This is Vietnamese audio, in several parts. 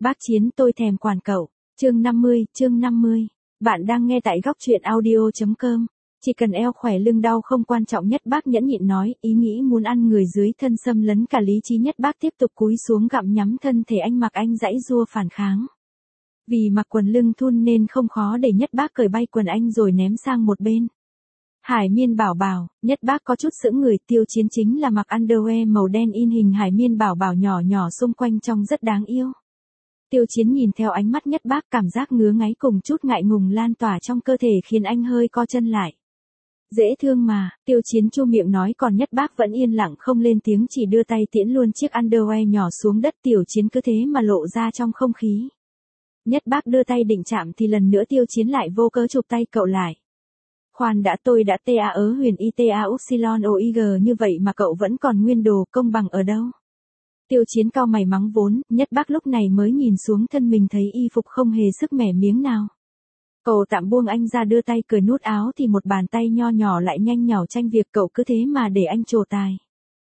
Bác Chiến tôi thèm quản cậu. Chương 50. Bạn đang nghe tại góc truyện audio.com. Chỉ cần eo khỏe lưng đau không quan trọng. Nhất Bác nhẫn nhịn nói, ý nghĩ muốn ăn người dưới thân xâm lấn cả lý trí. Nhất Bác tiếp tục cúi xuống gặm nhắm thân thể anh. Mặc anh giãy giụa phản kháng. Vì mặc quần lưng thun nên không khó để Nhất Bác cởi bay quần anh rồi ném sang một bên. Hải Miên Bảo Bảo. Nhất Bác có chút sững người. Tiêu Chiến chính là mặc underwear màu đen in hình Hải Miên Bảo Bảo nhỏ nhỏ xung quanh trông rất đáng yêu. Tiêu Chiến nhìn theo ánh mắt Nhất Bác, cảm giác ngứa ngáy cùng chút ngại ngùng lan tỏa trong cơ thể khiến anh hơi co chân lại. Dễ thương mà, Tiêu Chiến chu miệng nói, còn Nhất Bác vẫn yên lặng không lên tiếng, chỉ đưa tay tiễn luôn chiếc underwear nhỏ xuống đất. Tiêu Chiến cứ thế mà lộ ra trong không khí. Nhất Bác đưa tay định chạm thì lần nữa Tiêu Chiến lại vô cớ chụp tay cậu lại. Khoan đã, tôi đã ta ớ huyền ita upsilon oig như vậy mà cậu vẫn còn nguyên đồ, công bằng ở đâu? Tiêu Chiến cau mày mắng vốn. Nhất Bác lúc này mới nhìn xuống thân mình thấy y phục không hề sức mẻ miếng nào. Cậu tạm buông anh ra đưa tay cởi nút áo thì một bàn tay nho nhỏ lại nhanh nhảu tranh việc, cậu cứ thế mà để anh trổ tài.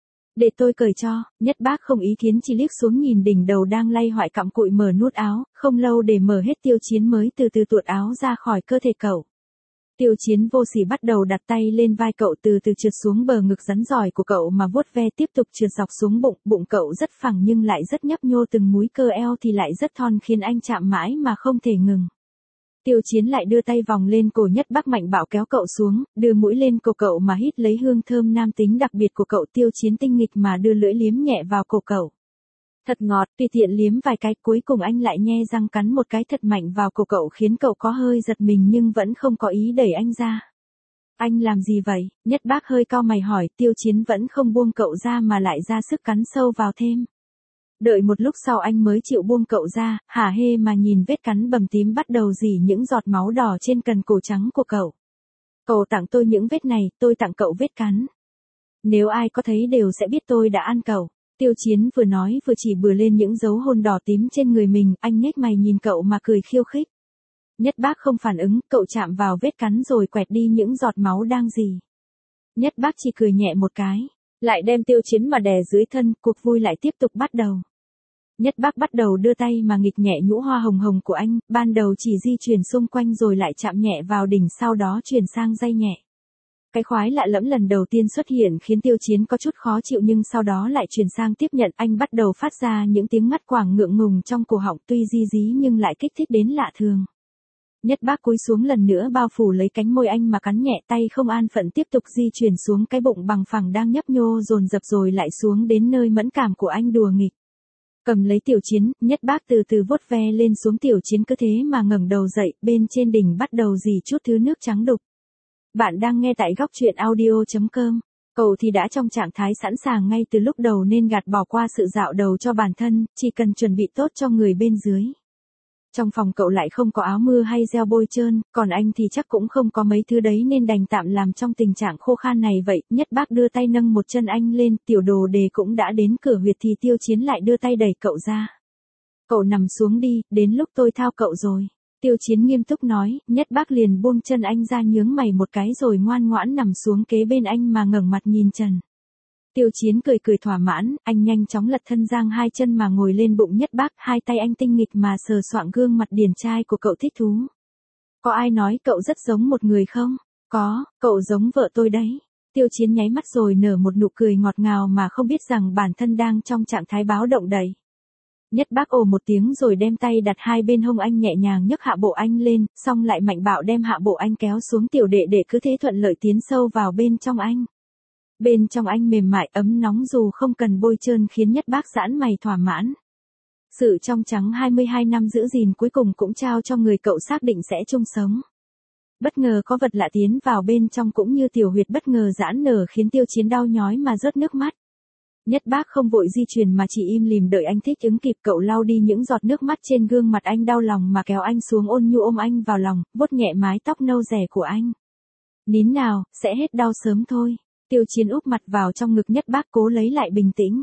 Để tôi cởi cho. Nhất Bác không ý kiến, chỉ liếc xuống nhìn đỉnh đầu đang lay hoại cặm cụi mở nút áo. Không lâu để mở hết, Tiêu Chiến mới từ từ tuột áo ra khỏi cơ thể cậu. Tiêu Chiến vô sỉ bắt đầu đặt tay lên vai cậu, từ từ trượt xuống bờ ngực rắn giỏi của cậu mà vuốt ve, tiếp tục trượt dọc xuống bụng. Bụng cậu rất phẳng nhưng lại rất nhấp nhô, từng múi cơ eo thì lại rất thon khiến anh chạm mãi mà không thể ngừng. Tiêu Chiến lại đưa tay vòng lên cổ Nhất Bác, mạnh bạo kéo cậu xuống, đưa mũi lên cổ cậu mà hít lấy hương thơm nam tính đặc biệt của cậu. Tiêu Chiến tinh nghịch mà đưa lưỡi liếm nhẹ vào cổ cậu. Thật ngọt, tùy tiện liếm vài cái, cuối cùng anh lại nhe răng cắn một cái thật mạnh vào cổ cậu khiến cậu có hơi giật mình nhưng vẫn không có ý đẩy anh ra. Anh làm gì vậy? Nhất Bác hơi cau mày hỏi. Tiêu Chiến vẫn không buông cậu ra mà lại ra sức cắn sâu vào thêm. Đợi một lúc sau anh mới chịu buông cậu ra, hả hê mà nhìn vết cắn bầm tím bắt đầu rỉ những giọt máu đỏ trên cần cổ trắng của cậu. Cậu tặng tôi những vết này, tôi tặng cậu vết cắn. Nếu ai có thấy đều sẽ biết tôi đã ăn cậu. Tiêu Chiến vừa nói vừa chỉ bừa lên những dấu hôn đỏ tím trên người mình. Anh nhếch mày nhìn cậu mà cười khiêu khích. Nhất Bác không phản ứng, cậu chạm vào vết cắn rồi quẹt đi những giọt máu đang rỉ. Nhất Bác chỉ cười nhẹ một cái, lại đem Tiêu Chiến mà đè dưới thân. Cuộc vui lại tiếp tục bắt đầu. Nhất Bác bắt đầu đưa tay mà nghịch nhẹ nhũ hoa hồng hồng của anh, ban đầu chỉ di chuyển xung quanh rồi lại chạm nhẹ vào đỉnh, sau đó chuyển sang day nhẹ. Cái khoái lạ lẫm lần đầu tiên xuất hiện khiến Tiêu Chiến có chút khó chịu nhưng sau đó lại chuyển sang tiếp nhận. Anh bắt đầu phát ra những tiếng ngắt quãng ngượng ngùng trong cổ họng, tuy di dí nhưng lại kích thích đến lạ thường. Nhất Bác cúi xuống lần nữa bao phủ lấy cánh môi anh mà cắn nhẹ, tay không an phận tiếp tục di chuyển xuống cái bụng bằng phẳng đang nhấp nhô dồn dập rồi lại xuống đến nơi mẫn cảm của anh đùa nghịch. Cầm lấy Tiêu Chiến, Nhất Bác từ từ vuốt ve lên xuống. Tiêu Chiến cứ thế mà ngẩng đầu dậy, bên trên đỉnh bắt đầu rỉ chút thứ nước trắng đục. Bạn đang nghe tại góc truyện audio.com. Cậu thì đã trong trạng thái sẵn sàng ngay từ lúc đầu nên gạt bỏ qua sự dạo đầu cho bản thân, chỉ cần chuẩn bị tốt cho người bên dưới. Trong phòng cậu lại không có áo mưa hay gel bôi trơn, còn anh thì chắc cũng không có mấy thứ đấy nên đành tạm làm trong tình trạng khô khan này vậy. Nhất Bác đưa tay nâng một chân anh lên, tiểu đồ đề cũng đã đến cửa huyệt thì Tiêu Chiến lại đưa tay đẩy cậu ra. Cậu nằm xuống đi, đến lúc tôi thao cậu rồi. Tiêu Chiến nghiêm túc nói. Nhất Bác liền buông chân anh ra, nhướng mày một cái rồi ngoan ngoãn nằm xuống kế bên anh mà ngẩng mặt nhìn trần. Tiêu Chiến cười cười thỏa mãn, anh nhanh chóng lật thân giang hai chân mà ngồi lên bụng Nhất Bác, hai tay anh tinh nghịch mà sờ soạng gương mặt điển trai của cậu thích thú. Có ai nói cậu rất giống một người không? Có, cậu giống vợ tôi đấy. Tiêu Chiến nháy mắt rồi nở một nụ cười ngọt ngào mà không biết rằng bản thân đang trong trạng thái báo động đầy. Nhất Bác ồ một tiếng rồi đem tay đặt hai bên hông anh, nhẹ nhàng nhấc hạ bộ anh lên, xong lại mạnh bạo đem hạ bộ anh kéo xuống. Tiểu đệ đệ cứ thế thuận lợi tiến sâu vào bên trong anh. Bên trong anh mềm mại ấm nóng dù không cần bôi trơn khiến Nhất Bác giãn mày thỏa mãn. Sự trong trắng 22 năm giữ gìn cuối cùng cũng trao cho người cậu xác định sẽ chung sống. Bất ngờ có vật lạ tiến vào bên trong cũng như tiểu huyệt bất ngờ giãn nở khiến Tiêu Chiến đau nhói mà rớt nước mắt. Nhất Bác không vội di chuyển mà chỉ im lìm đợi anh thích ứng kịp. Cậu lau đi những giọt nước mắt trên gương mặt anh, đau lòng mà kéo anh xuống, ôn nhu ôm anh vào lòng, vuốt nhẹ mái tóc nâu rẻ của anh. Nín nào, sẽ hết đau sớm thôi. Tiêu Chiến úp mặt vào trong ngực Nhất Bác cố lấy lại bình tĩnh.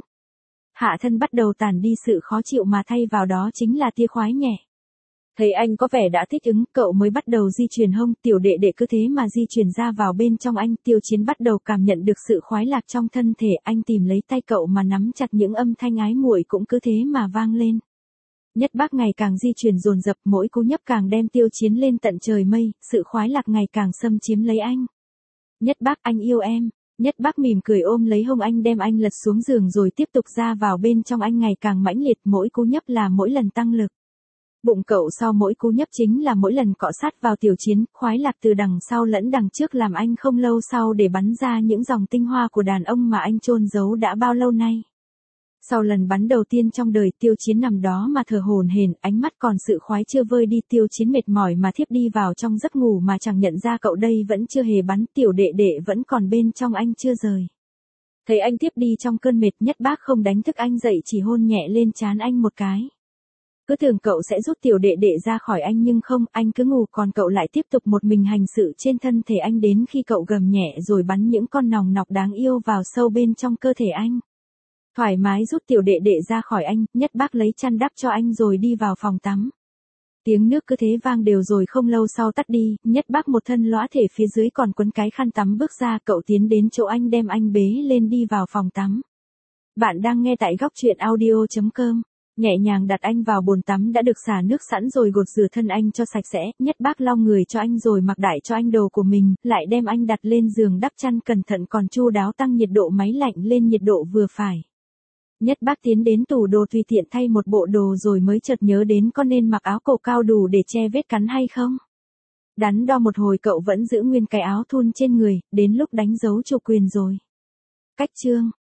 Hạ thân bắt đầu tản đi sự khó chịu mà thay vào đó chính là tia khoái nhẹ. Thấy anh có vẻ đã thích ứng, cậu mới bắt đầu di chuyển hông. Tiểu đệ đệ cứ thế mà di chuyển ra vào bên trong anh. Tiêu Chiến bắt đầu cảm nhận được sự khoái lạc trong thân thể. Anh tìm lấy tay cậu mà nắm chặt, những âm thanh ái muội cũng cứ thế mà vang lên. Nhất Bác ngày càng di chuyển dồn dập, mỗi cú nhấp càng đem Tiêu Chiến lên tận trời mây, sự khoái lạc ngày càng xâm chiếm lấy anh. Nhất Bác, anh yêu em. Nhất Bác mỉm cười ôm lấy hông anh, đem anh lật xuống giường rồi tiếp tục ra vào bên trong anh ngày càng mãnh liệt, mỗi cú nhấp là mỗi lần tăng lực. Bụng cậu sau mỗi cú nhấp chính là mỗi lần cọ sát vào Tiểu Chiến, khoái lạc từ đằng sau lẫn đằng trước làm anh không lâu sau để bắn ra những dòng tinh hoa của đàn ông mà anh chôn giấu đã bao lâu nay. Sau lần bắn đầu tiên trong đời, Tiêu Chiến nằm đó mà thở hổn hển, ánh mắt còn sự khoái chưa vơi đi. Tiêu Chiến mệt mỏi mà thiếp đi vào trong giấc ngủ mà chẳng nhận ra cậu đây vẫn chưa hề bắn, tiểu đệ đệ vẫn còn bên trong anh chưa rời. Thấy anh thiếp đi trong cơn mệt, Nhất Bác không đánh thức anh dậy, chỉ hôn nhẹ lên trán anh một cái. Cứ tưởng cậu sẽ rút tiểu đệ đệ ra khỏi anh nhưng không, anh cứ ngủ còn cậu lại tiếp tục một mình hành sự trên thân thể anh đến khi cậu gầm nhẹ rồi bắn những con nòng nọc đáng yêu vào sâu bên trong cơ thể anh. Thoải mái rút tiểu đệ đệ ra khỏi anh, Nhất Bác lấy chăn đắp cho anh rồi đi vào phòng tắm. Tiếng nước cứ thế vang đều rồi không lâu sau tắt đi, Nhất Bác một thân lõa thể phía dưới còn quấn cái khăn tắm bước ra, cậu tiến đến chỗ anh đem anh bế lên đi vào phòng tắm. Bạn đang nghe tại góc truyện audio.com. Nhẹ nhàng đặt anh vào bồn tắm đã được xả nước sẵn rồi gột rửa thân anh cho sạch sẽ, Nhất Bác lau người cho anh rồi mặc đại cho anh đồ của mình, lại đem anh đặt lên giường đắp chăn cẩn thận còn chu đáo tăng nhiệt độ máy lạnh lên nhiệt độ vừa phải. Nhất Bác tiến đến tủ đồ tùy tiện thay một bộ đồ rồi mới chợt nhớ đến có nên mặc áo cổ cao đủ để che vết cắn hay không. Đắn đo một hồi cậu vẫn giữ nguyên cái áo thun trên người, đến lúc đánh dấu chủ quyền rồi. Cách chương